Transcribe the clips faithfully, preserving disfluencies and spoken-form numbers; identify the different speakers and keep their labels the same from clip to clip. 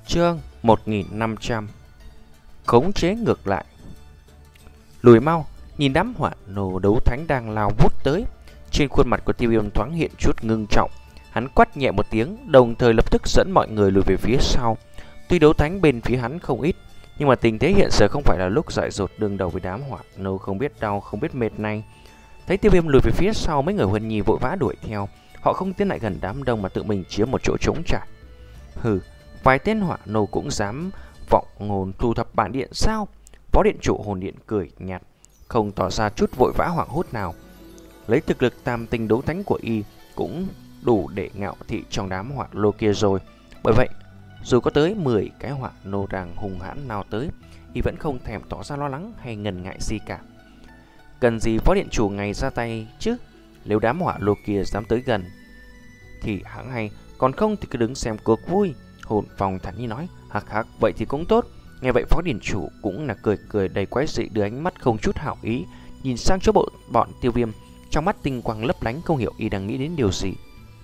Speaker 1: Chương một nghìn năm trăm. Khống chế ngược lại. Lùi mau, nhìn đám hỏa nổ đấu thánh đang lao vút tới. Trên khuôn mặt của Tiêu Viêm thoáng hiện chút ngưng trọng. Hắn quát nhẹ một tiếng, đồng thời lập tức dẫn mọi người lùi về phía sau. Tuy đấu thánh bên phía hắn không ít, nhưng mà tình thế hiện giờ không phải là lúc dại dột đương đầu với đám hỏa nổ không biết đau không biết mệt này. Thấy Tiêu Viêm lùi về phía sau, mấy người Huân Nhi vội vã đuổi theo. Họ không tiến lại gần đám đông mà tự mình chiếm một chỗ trống trải. Hừ, vài tên hỏa nô cũng dám vọng ngôn thu thập bản điện sao? Phó điện chủ hồn điện cười nhạt, không tỏ ra chút vội vã hoảng hốt nào. Lấy thực lực tam tinh đấu thánh của y cũng đủ để ngạo thị trong đám hỏa lô kia rồi. Bởi vậy, dù có tới mười cái hỏa nô đang hùng hãn nào tới, y vẫn không thèm tỏ ra lo lắng hay ngần ngại gì cả. Cần gì phó điện chủ ngày ra tay chứ? Nếu đám hỏa lô kia dám tới gần thì hãng hay, còn không thì cứ đứng xem cuộc vui. Hồn Phong thản nhiên nói. Hắc hắc, vậy thì cũng tốt. Nghe vậy phó điện chủ cũng là cười cười đầy quái dị, đưa ánh mắt không chút hảo ý nhìn sang chỗ bộ bọn Tiêu Viêm, trong mắt tinh quang lấp lánh, không hiểu y đang nghĩ đến điều gì.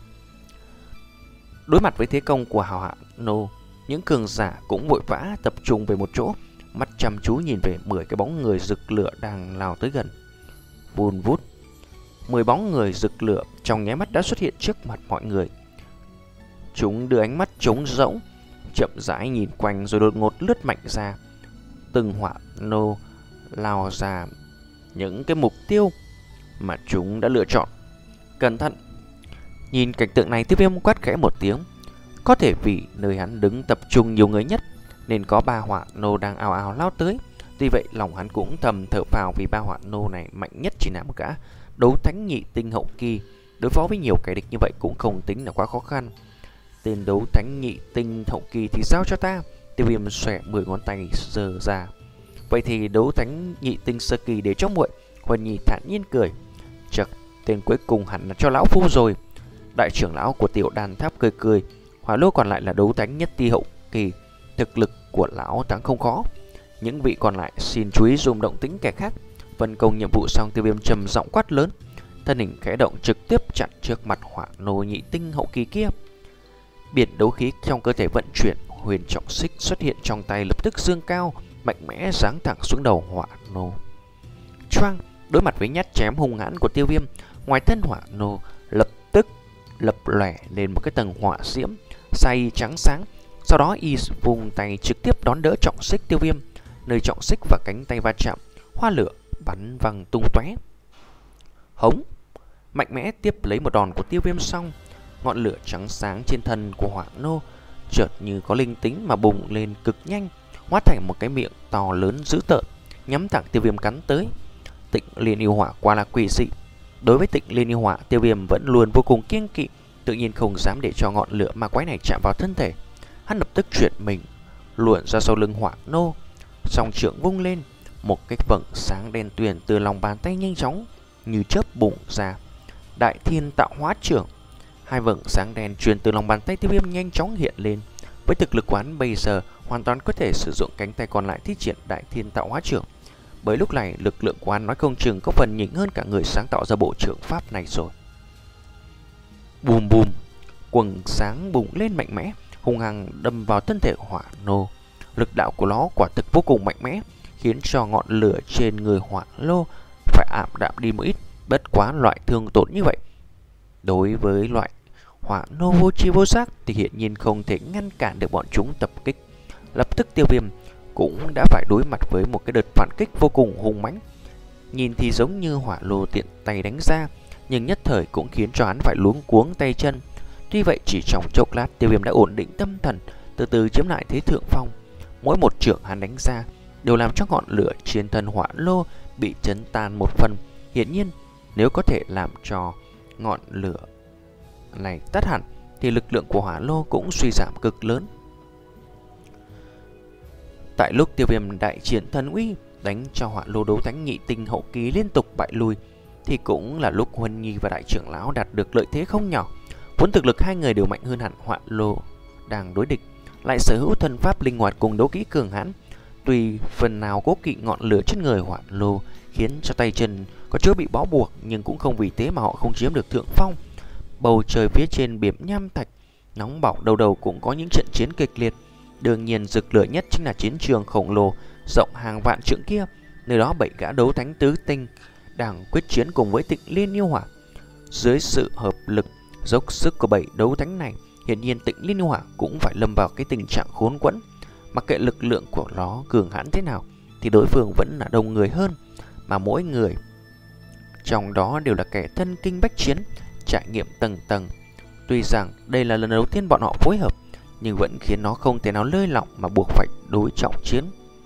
Speaker 1: Đối mặt với thế công của hào hạ nô, những cường giả cũng vội vã tập trung về một chỗ, mắt chăm chú nhìn về mười cái bóng người rực lửa đang lao tới gần. Vun vút, mười bóng người rực lửa trong nháy mắt đã xuất hiện trước mặt mọi người. Chúng đưa ánh mắt trống rỗng, chậm rãi nhìn quanh rồi đột ngột lướt mạnh ra. Từng hỏa nô lao ra những cái mục tiêu mà chúng đã lựa chọn. Cẩn thận! Nhìn cảnh tượng này, Tiêu Viêm quát khẽ một tiếng. Có thể vì nơi hắn đứng tập trung nhiều người nhất nên có ba hỏa nô đang ào ào lao tới. Tuy vậy lòng hắn cũng thầm thở phào, vì ba hỏa nô này mạnh nhất chỉ là một gã đấu thánh nhị tinh hậu kỳ. Đối phó với nhiều kẻ địch như vậy cũng không tính là quá khó khăn. Tên đấu thánh nhị tinh hậu kỳ thì giao cho ta. Tiêu Viêm xòe mười ngón tay giơ ra. Vậy thì đấu thánh nhị tinh sơ kỳ để cho muội. Huân Nhi thản nhiên cười. Chật, tên cuối cùng hẳn là cho lão phu rồi. Đại trưởng lão của tiểu đàn tháp cười cười. Hỏa lô còn lại là đấu thánh nhất ti hậu kỳ, thực lực của lão thắng không khó. Những vị còn lại xin chú ý dùng động tĩnh kẻ khác. Phân công nhiệm vụ xong, Tiêu Viêm trầm giọng quát lớn, thân hình khẽ động trực tiếp chặn trước mặt hỏa nô nhị tinh hậu kỳ kia. Biển đấu khí trong cơ thể vận chuyển, huyền trọng xích xuất hiện trong tay, lập tức dương cao, mạnh mẽ giáng thẳng xuống đầu hỏa nô. Choang! Đối mặt với nhát chém hung hãn của Tiêu Viêm, ngoài thân hỏa nô lập tức lập lòe lên một cái tầng hỏa diễm xay trắng sáng. Sau đó y vùng tay trực tiếp đón đỡ trọng xích Tiêu Viêm. Nơi trọng xích và cánh tay va chạm, hoa lửa bắn văng tung tóe. Hống! Mạnh mẽ tiếp lấy một đòn của Tiêu Viêm xong, ngọn lửa trắng sáng trên thân của hỏa nô chợt như có linh tính mà bùng lên cực nhanh, hóa thành một cái miệng to lớn dữ tợn, nhắm thẳng Tiêu Viêm cắn tới. Tịnh Liên Yêu Hỏa quả là quỷ dị. Đối với Tịnh Liên Yêu Hỏa, Tiêu Viêm vẫn luôn vô cùng kiêng kỵ, tự nhiên không dám để cho ngọn lửa ma quái này chạm vào thân thể. Hắn lập tức chuyển mình luồn ra sau lưng hỏa nô, song trượng vung lên, một cái vầng sáng đen tuyền từ lòng bàn tay nhanh chóng như chớp bùng ra. Đại Thiên Tạo Hóa Trưởng. Hai vầng sáng đen truyền từ lòng bàn tay Tiêu Viêm nhanh chóng hiện lên. Với thực lực của hắn bây giờ, hoàn toàn có thể sử dụng cánh tay còn lại thi triển Đại Thiên Tạo Hóa Trưởng. Bởi lúc này lực lượng của hắn nói không chừng có phần nhỉnh hơn cả người sáng tạo ra bộ trưởng pháp này rồi. Bùm bùm, quầng sáng bùng lên mạnh mẽ, hung hăng đâm vào thân thể hỏa nô. Lực đạo của nó quả thực vô cùng mạnh mẽ, khiến cho ngọn lửa trên người hỏa lô phải ảm đạm đi một ít. Bất quá loại thương tổn như vậy đối với loại hỏa nô vô tri vô giác thì hiện nhiên không thể ngăn cản được bọn chúng tập kích. Lập tức Tiêu Viêm cũng đã phải đối mặt với một cái đợt phản kích vô cùng hung mãnh. Nhìn thì giống như hỏa lô tiện tay đánh ra, nhưng nhất thời cũng khiến cho hắn phải luống cuống tay chân. Tuy vậy chỉ trong chốc lát, Tiêu Viêm đã ổn định tâm thần, từ từ chiếm lại thế thượng phong. Mỗi một chưởng hắn đánh ra đều làm cho ngọn lửa trên thân hỏa lô bị chấn tan một phần. Hiển nhiên, nếu có thể làm cho ngọn lửa này tắt hẳn thì lực lượng của hỏa lô cũng suy giảm cực lớn. Tại lúc Tiêu Viêm đại triển thần uy, đánh cho hỏa lô đấu thánh nhị tinh hậu kỳ liên tục bại lui, thì cũng là lúc Huân Nhi và đại trưởng lão đạt được lợi thế không nhỏ. Vốn thực lực hai người đều mạnh hơn hẳn hỏa lô đang đối địch, lại sở hữu thân pháp linh hoạt cùng đấu kỹ cường hãn. Tuy phần nào cố kỵ ngọn lửa trên người hỏa lô khiến cho tay chân có chỗ bị bó buộc, nhưng cũng không vì thế mà họ không chiếm được thượng phong. Bầu trời phía trên biển nham thạch nóng bỏng, đầu đầu cũng có những trận chiến kịch liệt. Đương nhiên rực lửa nhất chính là chiến trường khổng lồ rộng hàng vạn trượng kia. Nơi đó bảy gã đấu thánh tứ tinh đang quyết chiến cùng với Tịnh Liên Yêu Hỏa. Dưới sự hợp lực dốc sức của bảy đấu thánh này, hiển nhiên Tịnh Liên Yêu Hỏa cũng phải lâm vào cái tình trạng khốn quẫn. Mặc kệ lực lượng của nó cường hãn thế nào thì đối phương vẫn là đông người hơn, mà mỗi người trong đó đều là kẻ thân kinh bách chiến, trải nghiệm tầng tầng. Tuy rằng đây là lần đầu tiên bọn họ phối hợp, nhưng vẫn khiến nó không thể nào lơi lỏng mà buộc phải đối trọng chiến.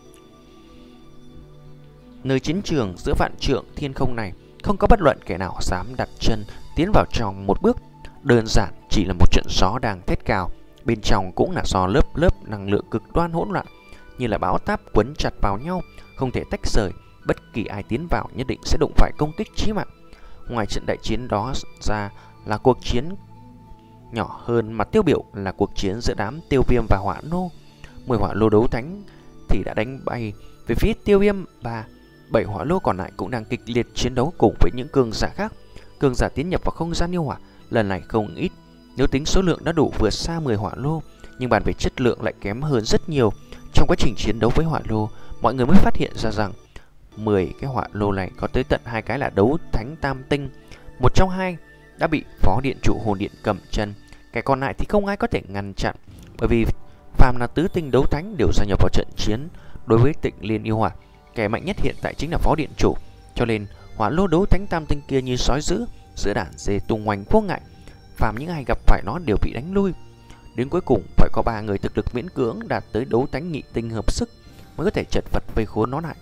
Speaker 1: Nơi chiến trường giữa vạn trượng thiên không này, không có bất luận kẻ nào dám đặt chân tiến vào trong một bước. Đơn giản chỉ là một trận gió đang thét cào, bên trong cũng là do lớp lớp năng lượng cực đoan hỗn loạn, như là bão táp quấn chặt vào nhau, không thể tách rời. Bất kỳ ai tiến vào nhất định sẽ đụng phải công kích chí mạng. Ngoài trận đại chiến đó ra là cuộc chiến nhỏ hơn mà tiêu biểu là cuộc chiến giữa đám Tiêu Viêm và Hỏa Nô. Mười hỏa lô đấu thánh thì đã đánh bay về phía Tiêu Viêm, và bảy hỏa lô còn lại cũng đang kịch liệt chiến đấu cùng với những cường giả khác. Cường giả tiến nhập vào không gian yêu hỏa lần này không ít, nếu tính số lượng đã đủ vượt xa mười hỏa lô, nhưng bàn về chất lượng lại kém hơn rất nhiều. Trong quá trình chiến đấu với hỏa lô, mọi người mới phát hiện ra rằng mười cái hỏa lô này có tới tận hai cái là đấu thánh tam tinh. Một trong hai đã bị phó điện chủ hồn điện cầm chân, kẻ còn lại thì không ai có thể ngăn chặn, bởi vì phàm là tứ tinh đấu thánh đều gia nhập vào trận chiến đối với Tịnh Liên Yêu Hỏa. Kẻ mạnh nhất hiện tại chính là phó điện chủ, cho nên hỏa lô đấu thánh tam tinh kia như sói dữ giữa đàn dê tung hoành vô ngại. Phàm những ai gặp phải nó đều bị đánh lui. Đến cuối cùng phải có ba người thực lực miễn cưỡng đạt tới đấu thánh nhị tinh hợp sức mới có thể chật vật vây khốn nó lại.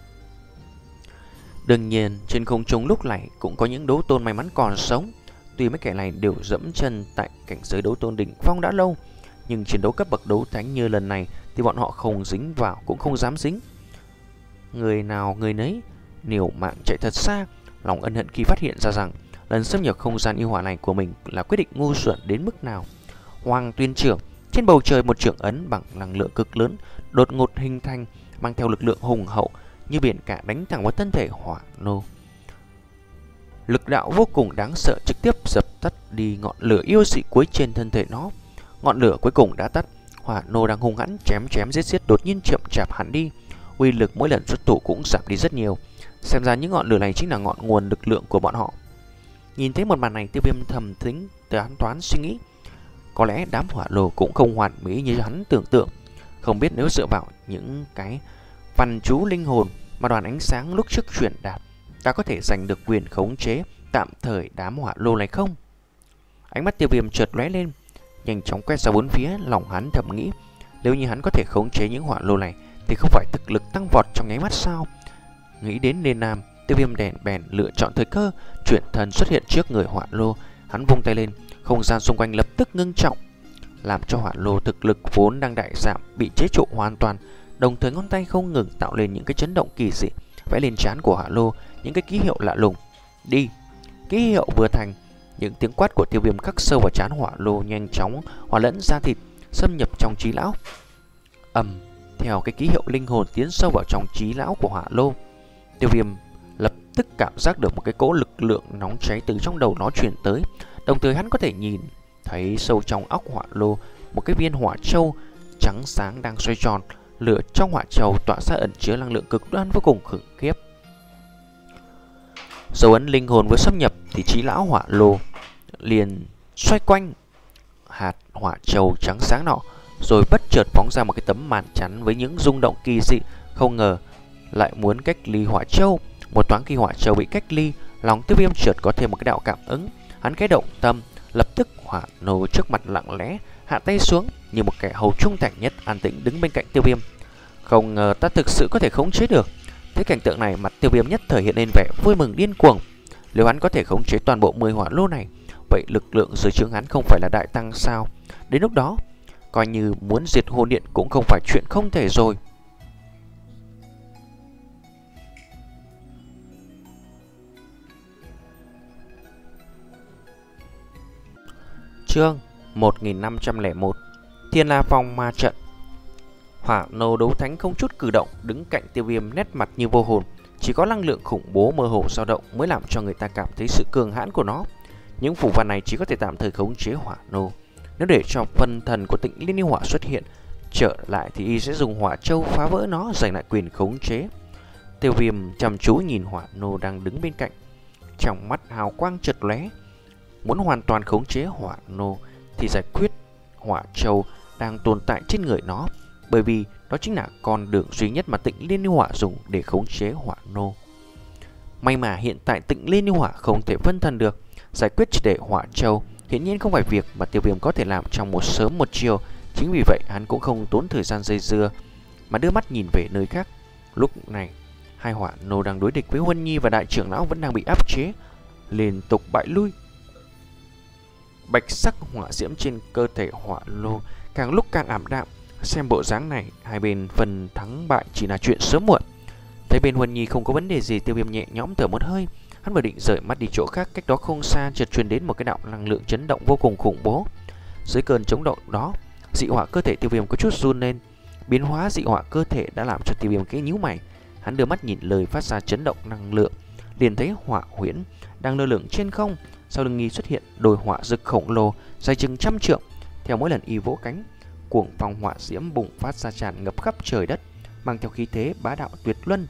Speaker 1: Đương nhiên trên không trung lúc này cũng có những đấu tôn may mắn còn sống. Tuy mấy kẻ này đều dẫm chân tại cảnh giới đấu tôn đỉnh phong đã lâu, nhưng chiến đấu cấp bậc đấu thánh như lần này thì bọn họ không dính vào cũng không dám dính. Người nào người nấy liều mạng chạy thật xa, lòng ân hận khi phát hiện ra rằng lần xâm nhập không gian yêu hỏa này của mình là quyết định ngu xuẩn đến mức nào. Hoàng Tuyên Trưởng, trên bầu trời một trưởng ấn bằng năng lượng cực lớn đột ngột hình thành, mang theo lực lượng hùng hậu như biển cả đánh thẳng vào thân thể hỏa lô. Lực đạo vô cùng đáng sợ trực tiếp dập tắt đi ngọn lửa yêu dị cuối trên thân thể nó. Ngọn lửa cuối cùng đã tắt, hỏa nô đang hung hãn chém chém giết giết đột nhiên chậm chạp hẳn đi, uy lực mỗi lần xuất thủ cũng giảm đi rất nhiều. Xem ra những ngọn lửa này chính là ngọn nguồn lực lượng của bọn họ. Nhìn thấy một màn này, Tiêu Viêm thầm tính toán toán suy nghĩ, có lẽ đám hỏa lô cũng không hoàn mỹ như hắn tưởng tượng. Không biết nếu dựa vào những cái văn chú linh hồn mà đoàn ánh sáng lúc trước truyền đạt, ta có thể giành được quyền khống chế tạm thời đám hỏa lô này không? Ánh mắt Tiêu Viêm chợt lóe lên, nhanh chóng quét ra bốn phía. Lòng hắn thầm nghĩ, nếu như hắn có thể khống chế những hỏa lô này thì không phải thực lực tăng vọt trong nháy mắt sao? Nghĩ đến Nên Nam, Tiêu Viêm đèn bèn lựa chọn thời cơ, chuyển thân xuất hiện trước người hỏa lô. Hắn vung tay lên, không gian xung quanh lập tức ngưng trọng, làm cho hỏa lô thực lực vốn đang đại giảm bị chế trụ hoàn toàn. Đồng thời ngón tay không ngừng tạo lên những cái chấn động kỳ dị, vẽ lên trán của hỏa lô những cái ký hiệu lạ lùng. Đi! Ký hiệu vừa thành, những tiếng quát của Tiêu Viêm khắc sâu vào trán hỏa lô nhanh chóng hòa lẫn ra thịt, xâm nhập trong trí lão. Ầm! Theo cái ký hiệu linh hồn tiến sâu vào trong trí lão của hỏa lô, Tiêu Viêm lập tức cảm giác được một cái cỗ lực lượng nóng cháy từ trong đầu nó truyền tới. Đồng thời hắn có thể nhìn thấy sâu trong óc hỏa lô một cái viên hỏa châu trắng sáng đang xoay tròn. Lửa trong hỏa châu tỏa ra ẩn chứa năng lượng cực đoan vô cùng khủng khiếp. Dấu ấn linh hồn vừa xâm nhập thì trí lão hỏa lô liền xoay quanh hạt hỏa châu trắng sáng nọ, rồi bất chợt phóng ra một cái tấm màn chắn với những rung động kỳ dị. Không ngờ lại muốn cách ly hỏa châu. Một thoáng khi hỏa châu bị cách ly, lòng Tiêu Viêm chợt có thêm một cái đạo cảm ứng. Hắn cái động tâm, lập tức hỏa nô trước mặt lặng lẽ hạ tay xuống như một kẻ hầu trung thành nhất, an tĩnh đứng bên cạnh Tiêu Viêm. Không ngờ ta thực sự có thể khống chế được. Thấy cảnh tượng này, mặt Tiêu Viêm nhất thời hiện lên vẻ vui mừng điên cuồng. Nếu hắn có thể khống chế toàn bộ mười hỏa lô này, vậy lực lượng dưới trướng hắn không phải là đại tăng sao? Đến lúc đó, coi như muốn diệt hồn điện cũng không phải chuyện không thể rồi. Chương một nghìn năm trăm lẻ một, Thiên La Phong Ma Trận. Hỏa nô đấu thánh không chút cử động, đứng cạnh Tiêu Viêm nét mặt như vô hồn. Chỉ có năng lượng khủng bố mơ hồ dao động mới làm cho người ta cảm thấy sự cường hãn của nó. Những phù văn này chỉ có thể tạm thời khống chế hỏa nô. Nếu để cho phân thần của Tịnh Liên Yêu Hỏa xuất hiện Trở lại thì y sẽ dùng hỏa châu phá vỡ nó, giành lại quyền khống chế. Tiêu Viêm chăm chú nhìn Hỏa Nô đang đứng bên cạnh, trong mắt hào quang chợt lóe. Muốn hoàn toàn khống chế Hỏa Nô thì giải quyết hỏa châu đang tồn tại trên người nó, bởi vì đó chính là con đường duy nhất mà Tịnh Liên Yêu Hỏa dùng để khống chế Hỏa Nô. May mà hiện tại Tịnh Liên Yêu Hỏa không thể phân thần được, giải quyết triệt để hỏa châu hiển nhiên không phải việc mà Tiêu Viêm có thể làm trong một sớm một chiều. Chính vì vậy hắn cũng không tốn thời gian dây dưa mà đưa mắt nhìn về nơi khác. Lúc này hai Hỏa Nô đang đối địch với Huân Nhi và đại trưởng lão vẫn đang bị áp chế, liên tục bại lui. Bạch sắc hỏa diễm trên cơ thể Hỏa Lô càng lúc càng ảm đạm. Xem bộ dáng này, hai bên phần thắng bại chỉ là chuyện sớm muộn. Thấy bên Huân Nhi không có vấn đề gì, Tiêu Viêm nhẹ nhõm thở một hơi. Hắn vừa định rời mắt đi chỗ khác, cách đó không xa chợt truyền đến một cái đạo năng lượng chấn động vô cùng khủng bố. Dưới cơn chấn động đó, dị hỏa cơ thể Tiêu Viêm có chút run lên. Biến hóa dị hỏa cơ thể đã làm cho Tiêu Viêm cái nhíu mày. Hắn đưa mắt nhìn lời phát ra chấn động năng lượng, liền thấy Hỏa Huyễn đang lơ lửng trên không. Sau lưng y xuất hiện đôi hỏa dực khổng lồ dài chừng trăm trượng. Theo mỗi lần y vỗ cánh, cuồng phong hỏa diễm bùng phát ra tràn ngập khắp trời đất, mang theo khí thế bá đạo tuyệt luân.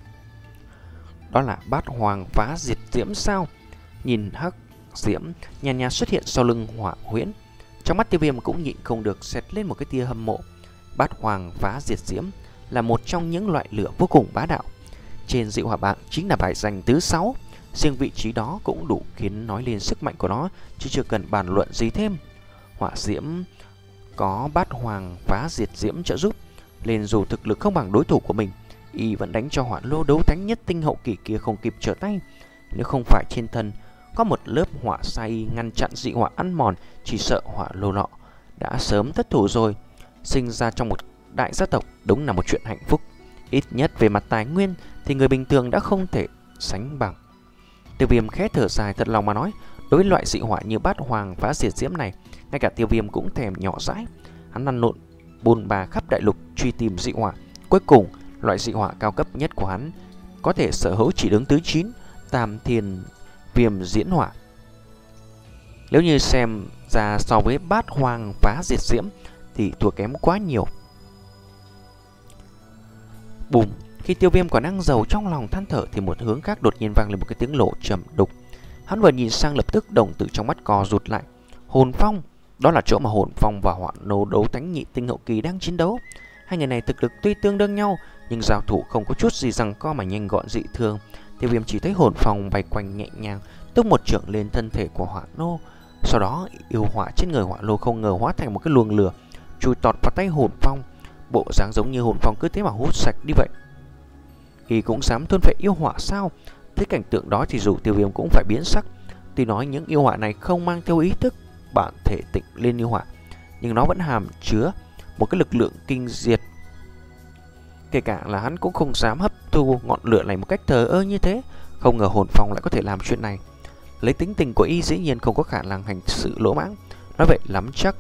Speaker 1: Đó là Bát Hoàng Phá Diệt Diễm sao? Nhìn hắc diễm nhàn nhạt xuất hiện sau lưng Hỏa Huyễn, trong mắt Tiêu Viêm cũng nhịn không được xẹt lên một cái tia hâm mộ. Bát Hoàng Phá Diệt Diễm là một trong những loại lửa vô cùng bá đạo. Trên dị hỏa bảng chính là bài danh thứ sáu. Riêng vị trí đó cũng đủ khiến nói lên sức mạnh của nó, chứ chưa cần bàn luận gì thêm. Hỏa diễm có Bát Hoàng Phá Diệt Diễm trợ giúp, nên dù thực lực không bằng đối thủ của mình, y vẫn đánh cho Hỏa Lô đấu thánh nhất tinh hậu kỳ kia không kịp trở tay. Nếu không phải trên thân có một lớp hỏa sai ngăn chặn dị hỏa ăn mòn, chỉ sợ Hỏa Lô nọ đã sớm thất thủ rồi. Sinh ra trong một đại gia tộc đúng là một chuyện hạnh phúc. Ít nhất về mặt tài nguyên thì người bình thường đã không thể sánh bằng. Tiêu Viêm khẽ thở dài, thật lòng mà nói, đối với loại dị hỏa như Bát Hoàng Phá Diệt Diễm này, ngay cả Tiêu Viêm cũng thèm nhỏ dãi. Hắn lăn lộn bôn ba khắp đại lục truy tìm dị hỏa, cuối cùng loại dị hỏa cao cấp nhất của hắn có thể sở hữu chỉ đứng thứ chín, Tam Thiên Viêm Diễn Hỏa. Nếu như xem ra so với Bát Hoàng Phá Diệt Diễm thì thua kém quá nhiều. Bùm! Khi Tiêu Viêm còn đang giàu trong lòng than thở thì một hướng khác đột nhiên vang lên một cái tiếng lộ trầm đục. Hắn vừa nhìn sang lập tức đồng tử trong mắt co rụt lại. Hồn Phong! Đó là chỗ mà Hồn Phong và Hỏa Nô đấu thánh nhị tinh hậu kỳ đang chiến đấu. Hai người này thực lực tuy tương đương nhau, nhưng giao thủ không có chút gì rằng co mà nhanh gọn dị thường. Tiêu Viêm chỉ thấy Hồn Phong bay quanh nhẹ nhàng, tung một chưởng lên thân thể của Hỏa Nô. Sau đó yêu hỏa trên người Hỏa Nô không ngờ hóa thành một cái luồng lửa chui tọt vào tay Hồn Phong. Bộ dáng giống như Hồn Phong cứ thế mà hút sạch đi vậy. Y cũng dám thôn phệ yêu hỏa sao? Thấy cảnh tượng đó thì dù Tiêu Viêm cũng phải biến sắc. Tuy nói những yêu hỏa này không mang theo ý thức bản thể Tịnh Liên Yêu Hỏa, nhưng nó vẫn hàm chứa một cái lực lượng kinh diệt. Kể cả là hắn cũng không dám hấp thu ngọn lửa này một cách thờ ơ như thế. Không ngờ Hồn Phong lại có thể làm chuyện này. Lấy tính tình của y dĩ nhiên không có khả năng hành sự lỗ mãng. Nói vậy lắm chắc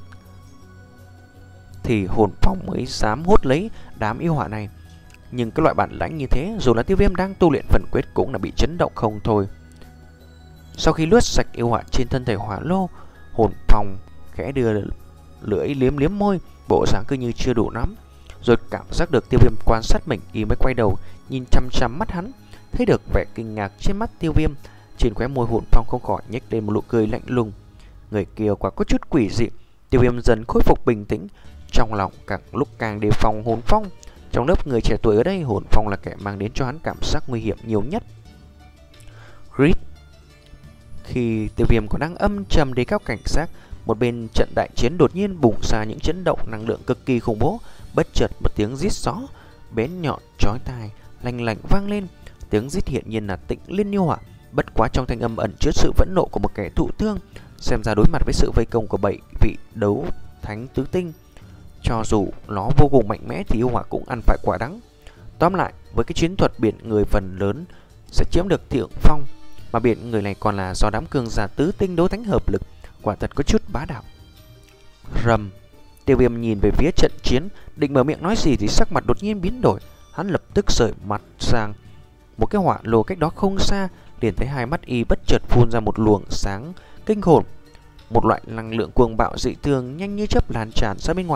Speaker 1: thì Hồn Phong mới dám hút lấy đám yêu hỏa này. Nhưng cái loại bản lãnh như thế, dù là Tiêu Viêm đang tu luyện phần quyết cũng là bị chấn động không thôi. Sau khi lướt sạch yêu hỏa trên thân thể Hỏa Lô, Hồn Phong khẽ đưa lưỡi liếm liếm môi, bộ dáng cứ như chưa đủ lắm. Rồi cảm giác được Tiêu Viêm quan sát mình, y mới quay đầu nhìn chăm chăm mắt hắn. Thấy được vẻ kinh ngạc trên mắt Tiêu Viêm, trên khóe môi Hồn Phong không khỏi nhếch lên một nụ cười lạnh lùng. Người kia quả có chút quỷ dị. Tiêu Viêm dần khôi phục bình tĩnh, trong lòng càng lúc càng đề phòng Hồn Phong. Trong lớp người trẻ tuổi ở đây, Hồn Phong là kẻ mang đến cho hắn cảm giác nguy hiểm nhiều nhất. Rít! Khi Tiêu Viêm còn đang âm trầm đề cao cảnh giác, một bên trận đại chiến đột nhiên bùng ra những chấn động năng lượng cực kỳ khủng bố. Bất chợt một tiếng rít gió bén nhọn chói tai lanh lảnh vang lên. Tiếng rít hiện nhiên là Tịnh Liên Yêu Hỏa, bất quá trong thanh âm ẩn chứa sự phẫn nộ của một kẻ thụ thương. Xem ra đối mặt với sự vây công của bảy vị đấu thánh tứ tinh, cho dù nó vô cùng mạnh mẽ thì yêu hỏa cũng ăn phải quả đắng. Tóm lại, với cái chiến thuật biển người phần lớn sẽ chiếm được thượng phong, mà biển người này còn là do đám cường giả tứ tinh đấu thánh hợp lực, quả thật có chút bá đạo. Rầm! Tiêu Viêm nhìn về phía trận chiến, định mở miệng nói gì thì sắc mặt đột nhiên biến đổi. Hắn lập tức rời mặt sang một cái hỏa lô cách đó không xa, liền thấy hai mắt y bất chợt phun ra một luồng sáng kinh hồn. Một loại năng lượng cuồng bạo dị thường nhanh như chớp lan tràn ra bên ngoài.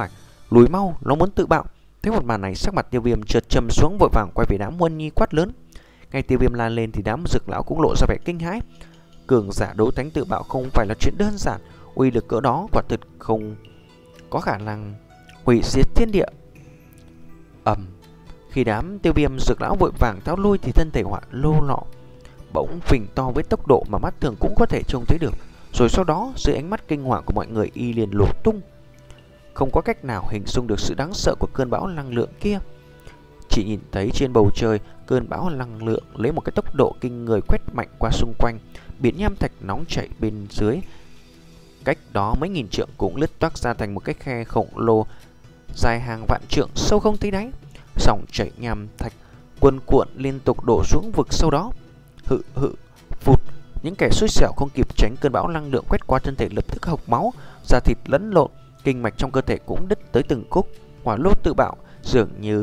Speaker 1: lùi mau, nó muốn tự bạo. Thấy một màn này, sắc mặt Tiêu Viêm chợt trầm xuống, vội vàng quay về đám Huân Nhi quát lớn. Ngay Tiêu Viêm la lên thì đám Dực lão cũng lộ ra vẻ kinh hãi. Cường giả đấu thánh tự bạo không phải là chuyện đơn giản, uy lực cỡ đó quả thực không có khả năng hủy diệt thiên địa. Ầm, khi đám Tiêu Viêm Dực lão vội vàng tháo lui thì thân thể Hỏa Lô nọ bỗng phình to với tốc độ mà mắt thường cũng có thể trông thấy được. Rồi sau đó, dưới ánh mắt kinh hoàng của mọi người, y liền nổ tung. Không có cách nào hình dung được sự đáng sợ của cơn bão năng lượng kia. Chỉ nhìn thấy trên bầu trời, cơn bão năng lượng lấy một cái tốc độ kinh người quét mạnh qua xung quanh. Biển nham thạch nóng chảy bên dưới cách đó mấy nghìn trượng cũng lướt toác ra thành một cái khe khổng lồ dài hàng vạn trượng, sâu không thấy đáy. Dòng chảy nham thạch cuồn cuộn liên tục đổ xuống vực sâu đó. Hự hự phụt, những kẻ xui xẻo không kịp tránh cơn bão năng lượng quét qua thân thể lập tức hộc máu, da thịt lẫn lộn, kinh mạch trong cơ thể cũng đứt tới từng khúc. Hỏa Lô tự bạo dường như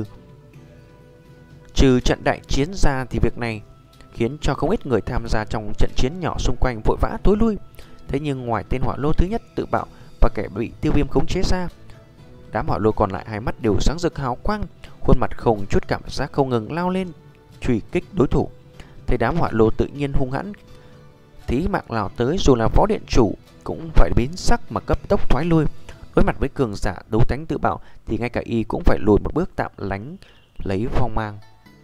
Speaker 1: trừ trận đại chiến ra thì việc này khiến cho không ít người tham gia trong trận chiến nhỏ xung quanh vội vã tối lui. Thế nhưng ngoài tên Hỏa Lô thứ nhất tự bạo và kẻ bị Tiêu Viêm khống chế ra, đám Hỏa Lô còn lại hai mắt đều sáng rực hào quang, khuôn mặt không chút cảm giác không ngừng lao lên truy kích đối thủ. Thấy đám Hỏa Lô tự nhiên hung hãn thí mạng lao tới, dù là phó điện chủ cũng phải biến sắc mà cấp tốc thoái lui. Đối mặt với cường giả đấu thánh tự bạo thì ngay cả y cũng phải lùi một bước tạm lánh lấy phong mang.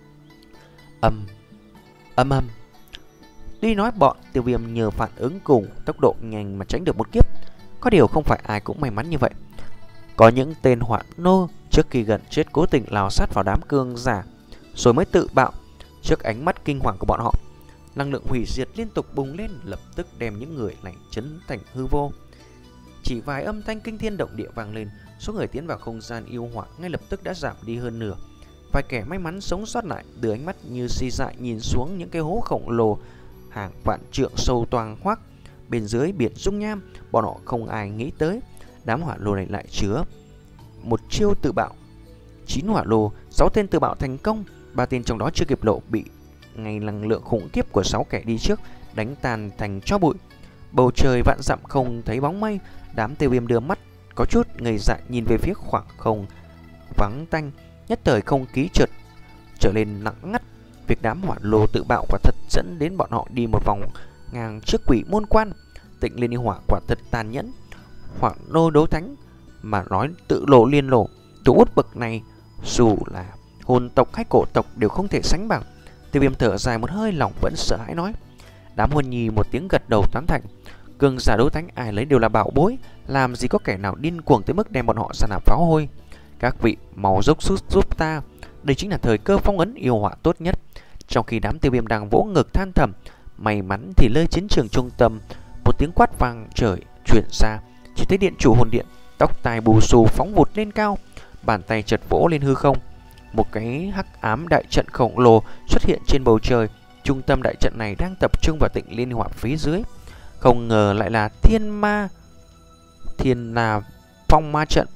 Speaker 1: Âm âm âm. Tuy nói bọn Tiêu Viêm nhờ phản ứng cùng tốc độ nhanh mà tránh được một kiếp, có điều không phải ai cũng may mắn như vậy. Có những tên Hỏa Lô trước khi gần chết cố tình lao sát vào đám cường giả rồi mới tự bạo. Trước ánh mắt kinh hoàng của bọn họ, năng lượng hủy diệt liên tục bùng lên, lập tức đem những người này chấn thành hư vô. Chỉ vài âm thanh kinh thiên động địa vang lên, số người tiến vào không gian yêu hỏa ngay lập tức đã giảm đi hơn nửa. Vài kẻ may mắn sống sót lại đưa ánh mắt như si dại nhìn xuống những cái hố khổng lồ hàng vạn trượng sâu toang hoác bên dưới biển dung nham. Bọn họ không ai nghĩ tới đám Hỏa Lô này lại chứa một chiêu tự bạo. Chín Hỏa Lô, sáu tên tự bạo thành công, ba tên trong đó chưa kịp lộ bị ngay năng lượng khủng khiếp của sáu kẻ đi trước đánh tan thành tro bụi. Bầu trời vạn dặm không thấy bóng mây. Đám Tiêu Viêm đưa mắt có chút ngây dại nhìn về phía khoảng không vắng tanh. Nhất thời không khí chợt trở lên nặng ngắt. Việc đám Hỏa Lô tự bạo quả thật dẫn đến bọn họ đi một vòng ngang trước Quỷ Môn Quan. Tịnh Liên Yêu Hỏa quả thật tàn nhẫn. Hỏa Lô đấu thánh mà nói tự lộ liên lộ, thủ út bậc này dù là hồn tộc hay cổ tộc đều không thể sánh bằng. Tiêu Viêm thở dài một hơi, lòng vẫn sợ hãi nói. Đám Huân Nhi một tiếng gật đầu tán thành. Cường giả đấu thánh ai lấy đều là bảo bối, làm gì có kẻ nào điên cuồng tới mức đem bọn họ ra làm pháo hôi. Các vị mau dốc sức giúp ta, đây chính là thời cơ phong ấn yêu hỏa tốt nhất. Trong khi đám Tiêu Viêm đang vỗ ngực than thầm, may mắn thì nơi chiến trường trung tâm một tiếng quát vang trời truyền ra. Chỉ thấy điện chủ hồn điện tóc tai bù xù phóng vụt lên cao, bàn tay chợt vỗ lên hư không. Một cái hắc ám đại trận khổng lồ xuất hiện trên bầu trời. Trung tâm đại trận này đang tập trung vào Tịnh Liên Hỏa phía dưới. Không ngờ lại là Thiên Ma Thiên là Phong Ma trận.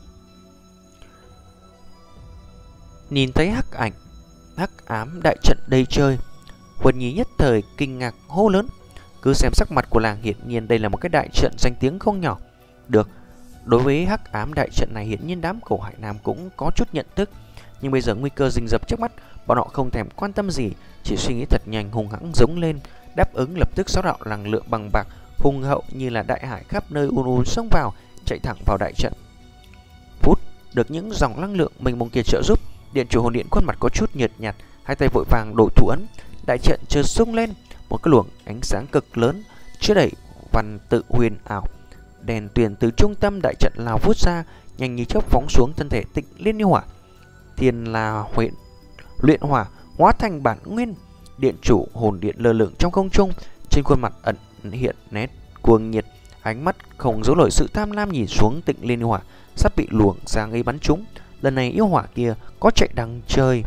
Speaker 1: Nhìn thấy hắc ảnh hắc ám đại trận đầy trời, Huân Nhi nhất thời kinh ngạc hô lớn. Cứ xem sắc mặt của làng, hiển nhiên đây là một cái đại trận danh tiếng không nhỏ. Được, đối với hắc ám đại trận này hiển nhiên đám cổ Hải Nam cũng có chút nhận thức. Nhưng bây giờ nguy cơ rình rập trước mắt, bọn họ không thèm quan tâm gì, chỉ suy nghĩ thật nhanh hùng hãng giống lên, đáp ứng lập tức sáu đạo năng lượng bằng bạc hùng hậu như là đại hải khắp nơi ùn ùn xông vào, chạy thẳng vào đại trận. Phút, được những dòng năng lượng mình mông kia trợ giúp, điện chủ hồn điện khuôn mặt có chút nhợt nhạt, hai tay vội vàng đổi thủ ấn, đại trận chợt sung lên, một cái luồng ánh sáng cực lớn chứa đầy văn tự huyền ảo, đèn tuyền từ trung tâm đại trận lao vút ra, nhanh như chớp phóng xuống thân thể Tịnh Liên Yêu Hỏa. Thiên là huyện luyện hỏa hóa thành bản nguyên. Điện chủ hồn điện lơ lửng trong không trung, trên khuôn mặt ẩn hiện nét cuồng nhiệt, ánh mắt không giấu nổi sự tham lam nhìn xuống Tịnh Liên Yêu Hỏa sắp bị luồng sáng ấy bắn trúng. Lần này yêu hỏa kia có chạy đằng trời.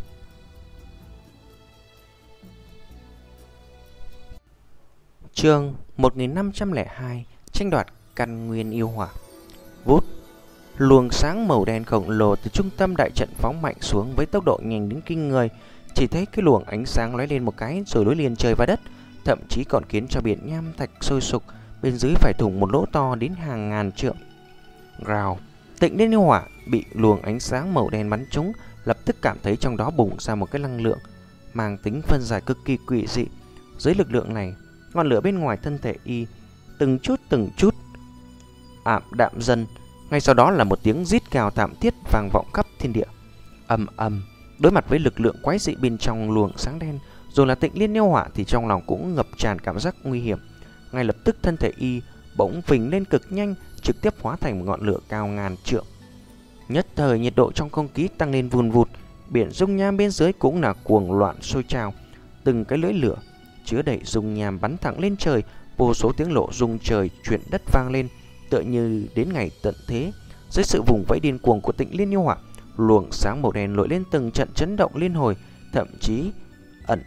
Speaker 1: Chương một nghìn năm trăm lẻ hai, tranh đoạt căn nguyên yêu hỏa. Vút, luồng sáng màu đen khổng lồ từ trung tâm đại trận phóng mạnh xuống với tốc độ nhanh đến kinh người. Chỉ thấy cái luồng ánh sáng lóe lên một cái rồi nối liền trời và đất, thậm chí còn khiến cho biển nham thạch sôi sục bên dưới phải thủng một lỗ to đến hàng ngàn trượng. Rào, Tịnh Liên Yêu Hỏa bị luồng ánh sáng màu đen bắn trúng, lập tức cảm thấy trong đó bùng ra một cái năng lượng mang tính phân giải cực kỳ quỷ dị. Dưới lực lượng này, ngọn lửa bên ngoài thân thể y từng chút từng chút ảm đạm dần. Ngay sau đó là một tiếng rít gào thảm thiết vang vọng khắp thiên địa. Ầm ầm. Đối mặt với lực lượng quái dị bên trong luồng sáng đen, dù là Tịnh Liên Yêu Hỏa thì trong lòng cũng ngập tràn cảm giác nguy hiểm. Ngay lập tức thân thể y bỗng phình lên cực nhanh, trực tiếp hóa thành một ngọn lửa cao ngàn trượng. Nhất thời nhiệt độ trong không khí tăng lên vùn vụt, biển dung nham bên dưới cũng là cuồng loạn sôi trào. Từng cái lưỡi lửa chứa đầy dung nham bắn thẳng lên trời, vô số tiếng lộ rung trời chuyển đất vang lên, tựa như đến ngày tận thế. Dưới sự vùng vẫy điên cuồng của Tịnh Liên Yêu Hỏa, luồng sáng màu đen nổi lên từng trận chấn động liên hồi, thậm chí ẩn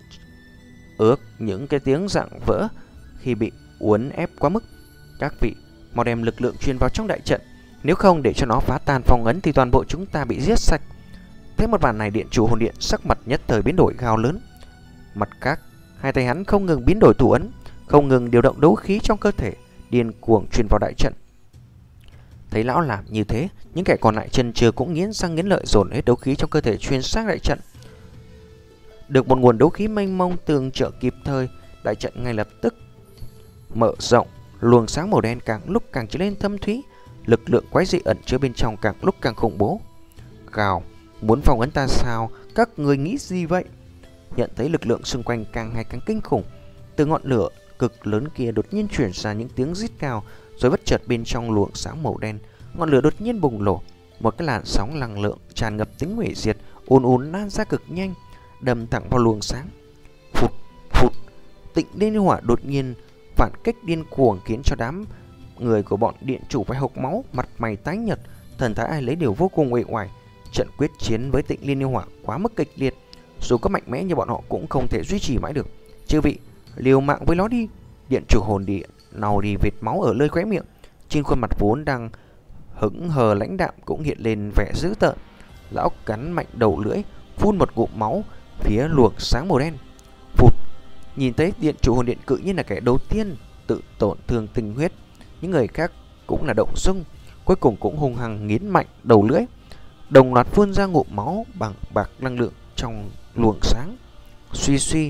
Speaker 1: ước những cái tiếng rạng vỡ khi bị uốn ép quá mức. Các vị mau đem lực lượng truyền vào trong đại trận, nếu không để cho nó phá tan phong ấn thì toàn bộ chúng ta bị giết sạch. Thế một màn này, điện chủ hồn điện sắc mặt nhất thời biến đổi gào lớn. Mặt khác, hai tay hắn không ngừng biến đổi thủ ấn, không ngừng điều động đấu khí trong cơ thể, điên cuồng truyền vào đại trận. Thấy lão làm như thế, những kẻ còn lại chân chừ cũng nghiến răng nghiến lợi dồn hết đấu khí trong cơ thể truyền sang đại trận. Được một nguồn đấu khí mênh mông tương trợ kịp thời, đại trận ngay lập tức mở rộng, luồng sáng màu đen càng lúc càng trở lên thâm thúy, lực lượng quái dị ẩn chứa bên trong càng lúc càng khủng bố. Gào, muốn phong ấn ta sao? Các người nghĩ gì vậy? Nhận thấy lực lượng xung quanh càng ngày càng kinh khủng, từ ngọn lửa cực lớn kia đột nhiên chuyển ra những tiếng rít cao, rồi bất chợt bên trong luồng sáng màu đen, ngọn lửa đột nhiên bùng nổ, một cái làn sóng năng lượng tràn ngập tính hủy diệt ùn ùn lan ra cực nhanh, đâm thẳng vào luồng sáng. Phụt phụt, Tịnh Liên Yêu Hỏa đột nhiên phản kích điên cuồng, khiến cho đám người của bọn điện chủ phải hộc máu, mặt mày tái nhợt, thần thái ai lấy đều vô cùng uể oải. Trận quyết chiến với Tịnh Liên Yêu Hỏa quá mức kịch liệt, dù có mạnh mẽ như bọn họ cũng không thể duy trì mãi được. Chư vị, liều mạng với nó đi. Điện chủ hồn điện nào đi vệt máu ở lơi khóe miệng, trên khuôn mặt vốn đang hững hờ lãnh đạm cũng hiện lên vẻ dữ tợn. Lão cắn mạnh đầu lưỡi, phun một ngụm máu phía luồng sáng màu đen. Phụt. Nhìn thấy điện chủ hồn điện cự nhiên là kẻ đầu tiên tự tổn thương tinh huyết, những người khác cũng là động dung, cuối cùng cũng hung hăng nghiến mạnh đầu lưỡi, đồng loạt phun ra ngụm máu bằng bạc năng lượng trong luồng sáng. Suy suy.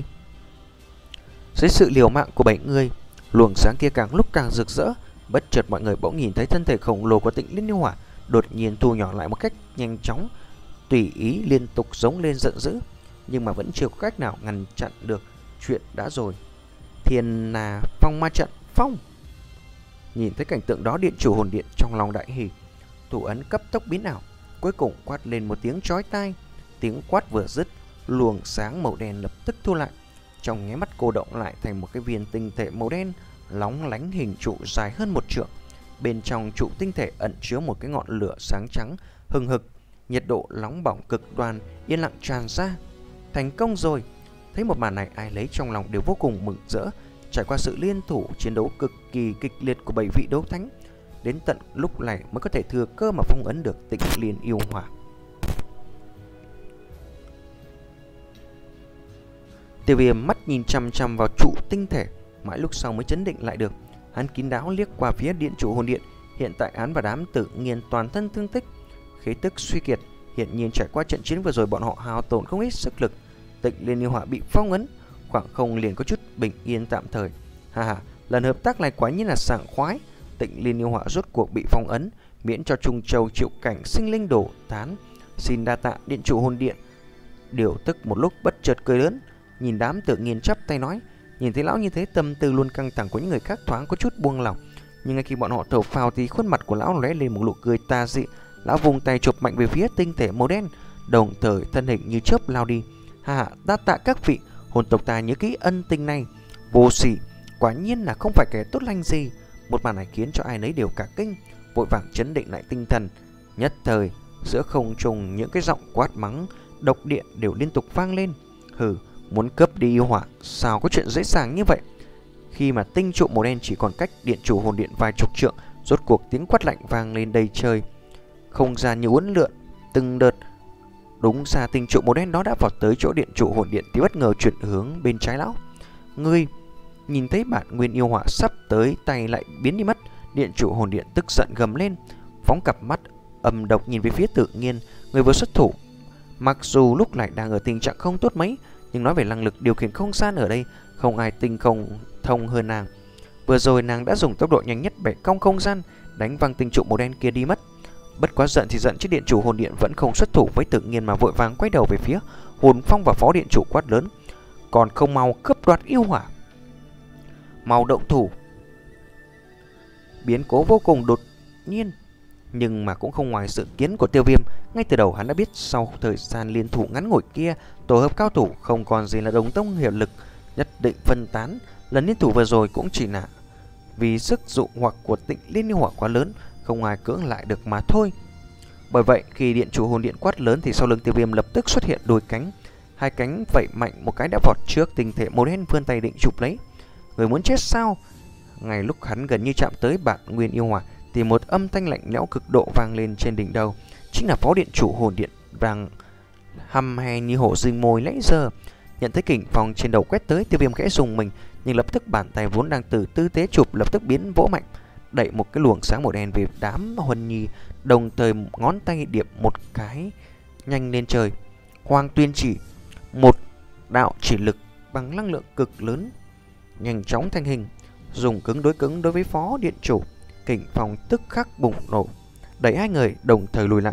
Speaker 1: Dưới sự liều mạng của bảy người, luồng sáng kia càng lúc càng rực rỡ. Bất chợt mọi người bỗng nhìn thấy thân thể khổng lồ của Tịnh Liên Yêu Hỏa đột nhiên thu nhỏ lại một cách nhanh chóng, tùy ý liên tục giống lên giận dữ, nhưng mà vẫn chưa có cách nào ngăn chặn được chuyện đã rồi. Thiên là phong ma trận phong. Nhìn thấy cảnh tượng đó, điện chủ hồn điện trong lòng đại hỉ, thủ ấn cấp tốc biến ảo, cuối cùng quát lên một tiếng chói tai. Tiếng quát vừa dứt, luồng sáng màu đen lập tức thu lại, trong nháy mắt cô động lại thành một cái viên tinh thể màu đen lóng lánh, hình trụ dài hơn một trượng. Bên trong trụ tinh thể ẩn chứa một cái ngọn lửa sáng trắng hừng hực, nhiệt độ nóng bỏng cực đoan yên lặng tràn ra. Thành công rồi. Thấy một màn này, ai lấy trong lòng đều vô cùng mừng rỡ. Trải qua sự liên thủ chiến đấu cực kỳ kịch liệt của bảy vị đấu thánh, đến tận lúc này mới có thể thừa cơ mà phong ấn được Tịnh Liên Yêu Hỏa. Tiêu Viêm mắt nhìn chăm chăm vào trụ tinh thể, mãi lúc sau mới chấn định lại được. Hắn kín đáo liếc qua phía điện chủ hồn điện. Hiện tại hắn và đám Tự Nghiên toàn thân thương tích, khí tức suy kiệt. Hiện nhiên trải qua trận chiến vừa rồi, bọn họ hao tổn không ít sức lực. Tịnh Liên Yêu Hỏa bị phong ấn, khoảng không liền có chút bình yên tạm thời. Ha ha, lần hợp tác này quá nhiên là sảng khoái. Tịnh Liên Yêu Hỏa rốt cuộc bị phong ấn, miễn cho Trung Châu chịu cảnh sinh linh đổ thán. Xin đa tạ điện chủ hồn điện. Điều tức một lúc bất chợt cười lớn, nhìn đám Tự Nghiên chắp tay nói. Nhìn thấy lão như thế, tâm tư luôn căng thẳng của những người khác thoáng có chút buông lỏng. Nhưng ngay khi bọn họ thở phào thì khuôn mặt của lão lóe lên một nụ cười tà dị. Lão vùng tay chụp mạnh về phía tinh thể màu đen, đồng thời thân hình như chớp lao đi. Ha ha, đa tạ các vị, hồn tộc ta nhớ kỹ ân tình này. Vô sỉ, quả nhiên là không phải kẻ tốt lành gì. Một màn này khiến cho ai nấy đều cả kinh, vội vàng chấn định lại tinh thần. Nhất thời giữa không trung những cái giọng quát mắng độc địa đều liên tục vang lên. Hừ, muốn cướp đi yêu hỏa sao có chuyện dễ dàng như vậy? Khi mà tinh trụ màu đen chỉ còn cách điện chủ hồn điện vài chục trượng, rốt cuộc tiếng quát lạnh vang lên đầy trời. Không gian như uốn lượn từng đợt. Đúng ra tinh trụ màu đen đó đã vào tới chỗ điện chủ hồn điện thì bất ngờ chuyển hướng bên trái lão. Ngươi nhìn thấy bản nguyên yêu hỏa sắp tới tay lại biến đi mất, điện chủ hồn điện tức giận gầm lên, phóng cặp mắt âm độc nhìn về phía Tự Nhiên, người vừa xuất thủ. Mặc dù lúc này đang ở tình trạng không tốt mấy, nhưng nói về năng lực điều khiển không gian ở đây, không ai tinh không thông hơn nàng. Vừa rồi nàng đã dùng tốc độ nhanh nhất bẻ cong không gian, đánh văng tinh trụ màu đen kia đi mất. Bất quá giận thì giận, chiếc điện chủ hồn điện vẫn không xuất thủ với Tự Nhiên mà vội vàng quay đầu về phía Hồn Phong và phó điện chủ quát lớn: còn không mau cướp đoạt yêu hỏa, mau động thủ! Biến cố vô cùng đột nhiên, nhưng mà cũng không ngoài dự kiến của Tiêu Viêm. Ngay từ đầu hắn đã biết sau thời gian liên thủ ngắn ngủi kia, tổ hợp cao thủ không còn gì là đồng tông hiệu lực, nhất định phân tán. Lần liên thủ vừa rồi cũng chỉ là vì sức dụ hoặc của Tịnh Liên yêu hỏa quá lớn, không ai cưỡng lại được mà thôi. Bởi vậy khi điện chủ hồn điện quát lớn thì sau lưng Tiêu Viêm lập tức xuất hiện đôi cánh, hai cánh vẫy mạnh một cái đã vọt trước tinh thể màu đen, vươn tay định chụp lấy. Người muốn chết sao? Ngay lúc hắn gần như chạm tới bản nguyên yêu hỏa thì một âm thanh lạnh lẽo cực độ vang lên trên đỉnh đầu, chính là phó điện chủ hồn điện vàng hăm he như hổ rình mồi nãy giờ. Nhận thấy kình phong trên đầu quét tới, Tiêu Viêm khẽ dùng mình, nhưng lập tức bàn tay vốn đang từ tư thế chụp lập tức biến vỗ mạnh, đẩy một cái luồng sáng màu đen về đám Huân Nhi, đồng thời ngón tay điểm một cái nhanh lên trời. Quang Tuyên Chỉ, một đạo chỉ lực bằng năng lượng cực lớn nhanh chóng thành hình, dùng cứng đối cứng đối với phó điện chủ. Kình phong tức khắc bùng nổ, đẩy hai người đồng thời lùi lại.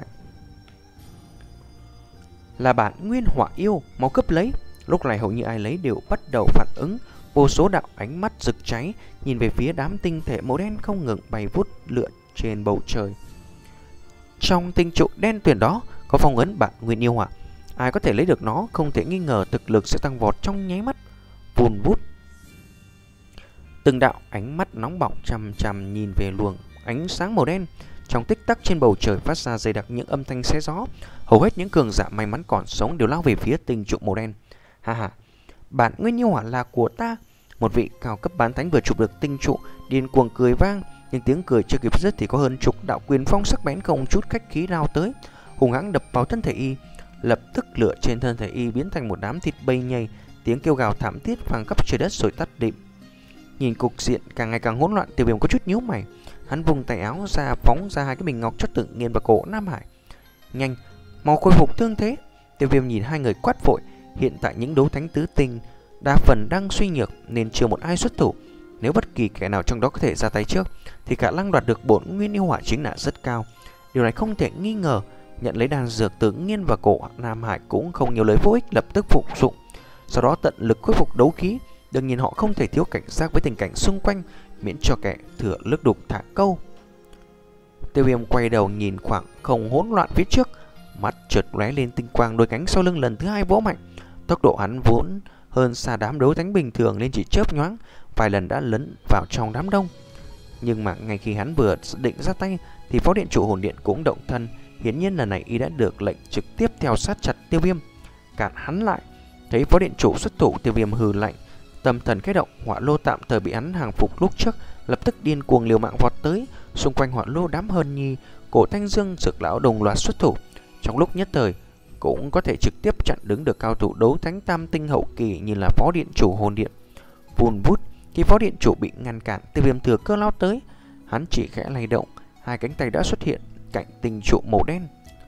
Speaker 1: Là bản nguyên hỏa yêu, mau cướp lấy! Lúc này hầu như ai lấy đều bắt đầu phản ứng, vô số đạo ánh mắt rực cháy nhìn về phía đám tinh thể màu đen không ngừng bay vút lượn trên bầu trời. Trong tinh trụ đen tuyền đó có phong ấn bản nguyên yêu hỏa, ai có thể lấy được nó không thể nghi ngờ thực lực sẽ tăng vọt trong nháy mắt. Vùn vút, từng đạo ánh mắt nóng bỏng chằm chằm nhìn về luồng ánh sáng màu đen. Trong tích tắc trên bầu trời phát ra dày đặc những âm thanh xé gió. Hầu hết những cường giả may mắn còn sống đều lao về phía tinh trụ màu đen. Ha ha, bản nguyên yêu hỏa là của ta! Một vị cao cấp bán thánh vừa chụp được tinh trụ điên cuồng cười vang, nhưng tiếng cười chưa kịp dứt thì có hơn chục đạo quyền phong sắc bén không chút khách khí lao tới, hùng hãng đập vào thân thể y. Lập tức lửa trên thân thể y biến thành một đám thịt bay nhầy, tiếng kêu gào thảm thiết vang khắp trời đất rồi tắt địm. Nhìn cục diện càng ngày càng hỗn loạn, Tiêu Viêm có chút nhíu mày. Hắn vùng tay áo ra phóng ra hai cái bình ngọc cho Tự Nhiên và cổ Nam Hải. Nhanh, mau khôi phục thương thế! Tiêu Viêm nhìn hai người quát vội. Hiện tại những đấu thánh tứ tinh đa phần đang suy nhược nên chưa một ai xuất thủ. Nếu bất kỳ kẻ nào trong đó có thể ra tay trước thì khả năng đoạt được bổn nguyên yêu hỏa chính là rất cao. Điều này không thể nghi ngờ. Nhận lấy đan dược, Tự Nhiên và cổ Nam Hải cũng không nhiều lời vô ích, lập tức phục dụng, sau đó tận lực khôi phục đấu khí. Đương nhiên họ không thể thiếu cảnh giác với tình cảnh xung quanh, miễn cho kẻ thừa lướt đục thả câu. Tiêu Viêm quay đầu nhìn khoảng không hỗn loạn phía trước, mắt chợt lóe lên tinh quang, đôi cánh sau lưng lần thứ hai vỗ mạnh. Tốc độ hắn vốn hơn xa đám đấu thánh bình thường nên chỉ chớp nhoáng vài lần đã lấn vào trong đám đông. Nhưng mà ngay khi hắn vừa định ra tay thì phó điện chủ hồn điện cũng động thân. Hiển nhiên lần này y đã được lệnh trực tiếp theo sát chặt Tiêu Viêm, cản hắn lại. Thấy phó điện chủ xuất thủ, Tiêu Viêm hừ lạnh, tâm thần khẽ động. Hỏa lô tạm thời bị hắn hàng phục lúc trước lập tức điên cuồng liều mạng vọt tới. Xung quanh hỏa lô đám Hân Nhi, cổ Thanh Dương, Dược lão đồng loạt xuất thủ. Trong lúc nhất thời cũng có thể trực tiếp chặn đứng được cao thủ đấu thánh tam tinh hậu kỳ như là phó điện chủ hồn điện. Vùn vút, khi phó điện chủ bị ngăn cản, Tiêu Viêm thừa cơ lao tới. Hắn chỉ khẽ lay động, hai cánh tay đã xuất hiện cạnh tinh trụ màu đen,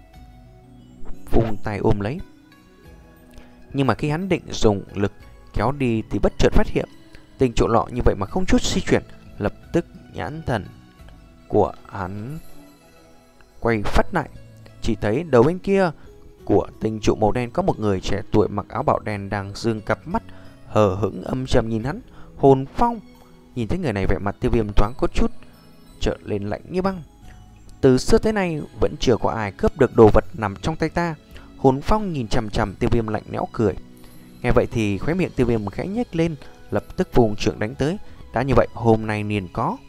Speaker 1: vùng tay ôm lấy. Nhưng mà khi hắn định dùng lực kéo đi thì bất chợt phát hiện tinh trụ lọ như vậy mà không chút di chuyển. Lập tức nhãn thần của hắn quay phát lại, chỉ thấy đầu bên kia của tinh trụ màu đen có một người trẻ tuổi mặc áo bào đen đang dương cặp mắt hờ hững âm trầm nhìn hắn. Hồn Phong! Nhìn thấy người này, vẻ mặt Tiêu Viêm thoáng có chút trở lên lạnh như băng. Từ xưa tới nay vẫn chưa có ai cướp được đồ vật nằm trong tay ta. Hồn Phong nhìn chằm chằm Tiêu Viêm lạnh lẽo cười. Nghe vậy thì khóe miệng Tiêu Viêm khẽ nhếch lên, lập tức vùng trưởng đánh tới. Đã như vậy hôm nay liền có.